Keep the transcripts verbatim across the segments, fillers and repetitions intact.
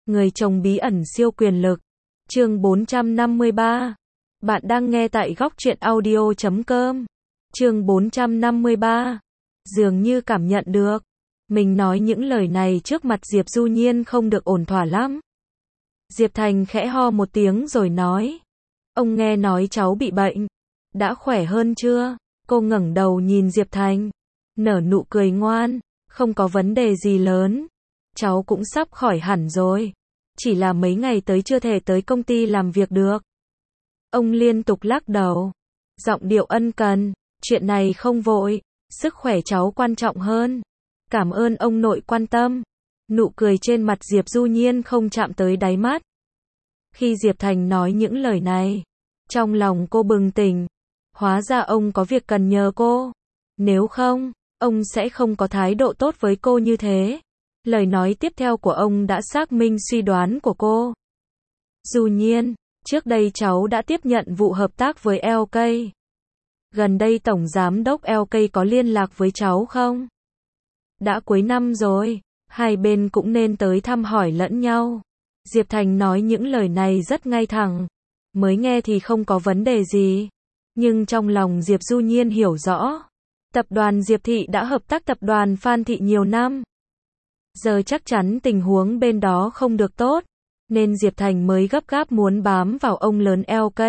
Người chồng bí ẩn siêu quyền lực. Chương bốn trăm năm mươi ba. Bạn đang nghe tại góc truyện audio chấm com. Chương bốn trăm năm mươi ba. Dường như cảm nhận được. Mình nói những lời này trước mặt Diệp Du Nhiên không được ổn thỏa lắm. Diệp Thành khẽ ho một tiếng rồi nói. Ông nghe nói cháu bị bệnh. Đã khỏe hơn chưa? Cô ngẩng đầu nhìn Diệp Thành. Nở nụ cười ngoan. Không có vấn đề gì lớn. Cháu cũng sắp khỏi hẳn rồi. Chỉ là mấy ngày tới chưa thể tới công ty làm việc được. Ông liên tục lắc đầu. Giọng điệu ân cần. Chuyện này không vội. Sức khỏe cháu quan trọng hơn. Cảm ơn ông nội quan tâm. Nụ cười trên mặt Diệp Du Nhiên không chạm tới đáy mắt. Khi Diệp Thành nói những lời này, trong lòng cô bừng tỉnh. Hóa ra ông có việc cần nhờ cô. Nếu không, ông sẽ không có thái độ tốt với cô như thế. Lời nói tiếp theo của ông đã xác minh suy đoán của cô. Du Nhiên, trước đây cháu đã tiếp nhận vụ hợp tác với lờ ca. Gần đây Tổng Giám đốc lờ ca có liên lạc với cháu không? Đã cuối năm rồi, hai bên cũng nên tới thăm hỏi lẫn nhau. Diệp Thành nói những lời này rất ngay thẳng. Mới nghe thì không có vấn đề gì. Nhưng trong lòng Diệp Du Nhiên hiểu rõ. Tập đoàn Diệp Thị đã hợp tác tập đoàn Phan Thị nhiều năm. Giờ chắc chắn tình huống bên đó không được tốt. Nên Diệp Thành mới gấp gáp muốn bám vào ông lớn lờ ca.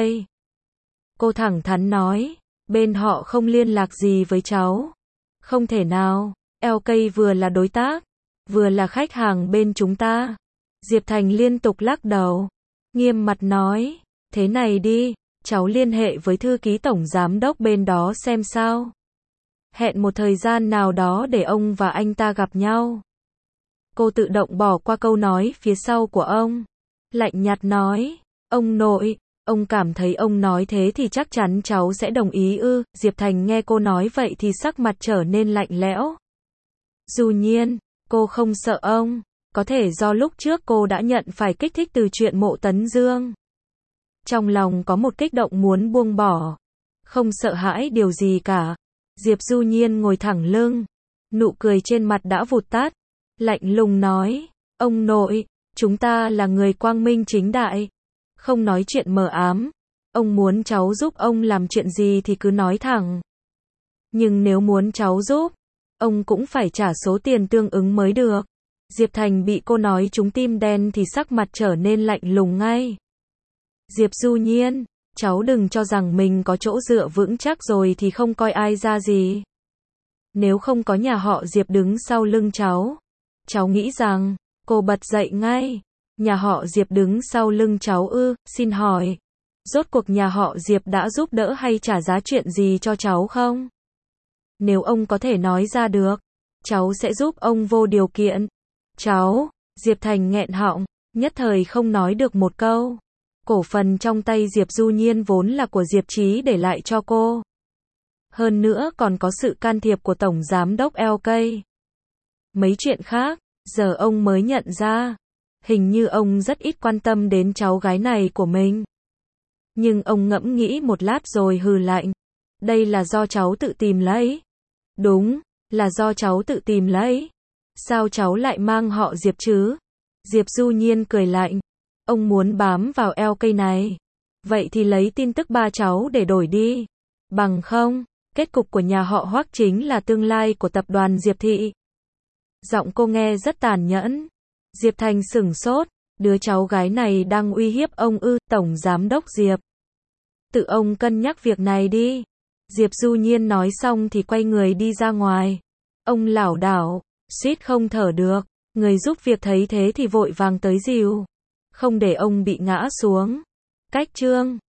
Cô thẳng thắn nói. Bên họ không liên lạc gì với cháu. Không thể nào. lờ ca vừa là đối tác. Vừa là khách hàng bên chúng ta. Diệp Thành liên tục lắc đầu. Nghiêm mặt nói. Thế này đi. Cháu liên hệ với thư ký tổng giám đốc bên đó xem sao. Hẹn một thời gian nào đó để ông và anh ta gặp nhau. Cô tự động bỏ qua câu nói phía sau của ông. Lạnh nhạt nói. Ông nội, ông cảm thấy ông nói thế thì chắc chắn cháu sẽ đồng ý ư. Diệp Thành nghe cô nói vậy thì sắc mặt trở nên lạnh lẽo. Du Nhiên, cô không sợ ông. Có thể do lúc trước cô đã nhận phải kích thích từ chuyện Mộ Tấn Dương. Trong lòng có một kích động muốn buông bỏ. Không sợ hãi điều gì cả. Diệp Du Nhiên ngồi thẳng lưng. Nụ cười trên mặt đã vụt tắt. Lạnh lùng nói. Ông nội, chúng ta là người quang minh chính đại. Không nói chuyện mờ ám. Ông muốn cháu giúp ông làm chuyện gì thì cứ nói thẳng. Nhưng nếu muốn cháu giúp, ông cũng phải trả số tiền tương ứng mới được. Diệp Thành bị cô nói trúng tim đen thì sắc mặt trở nên lạnh lùng ngay. Diệp Du Nhiên, cháu đừng cho rằng mình có chỗ dựa vững chắc rồi thì không coi ai ra gì. Nếu không có nhà họ Diệp đứng sau lưng cháu, cháu nghĩ rằng, cô bật dậy ngay. Nhà họ Diệp đứng sau lưng cháu ư, xin hỏi. Rốt cuộc nhà họ Diệp đã giúp đỡ hay trả giá chuyện gì cho cháu không? Nếu ông có thể nói ra được, cháu sẽ giúp ông vô điều kiện. Cháu, Diệp Thành nghẹn họng, nhất thời không nói được một câu. Cổ phần trong tay Diệp Du Nhiên vốn là của Diệp Chí để lại cho cô. Hơn nữa còn có sự can thiệp của Tổng Giám đốc lờ ca. Mấy chuyện khác, giờ ông mới nhận ra. Hình như ông rất ít quan tâm đến cháu gái này của mình. Nhưng ông ngẫm nghĩ một lát rồi hừ lạnh. Đây là do cháu tự tìm lấy. Đúng, là do cháu tự tìm lấy. Sao cháu lại mang họ Diệp chứ? Diệp Du Nhiên cười lạnh. Ông muốn bám vào lờ ca này. Vậy thì lấy tin tức ba cháu để đổi đi. Bằng không, kết cục của nhà họ Hoắc chính là tương lai của tập đoàn Diệp Thị. Giọng cô nghe rất tàn nhẫn. Diệp Thành sửng sốt. Đứa cháu gái này đang uy hiếp ông ư, Tổng Giám đốc Diệp. Tự ông cân nhắc việc này đi. Diệp Du Nhiên nói xong thì quay người đi ra ngoài. Ông lảo đảo, suýt không thở được. Người giúp việc thấy thế thì vội vàng tới dìu. Không để ông bị ngã xuống. Cách chương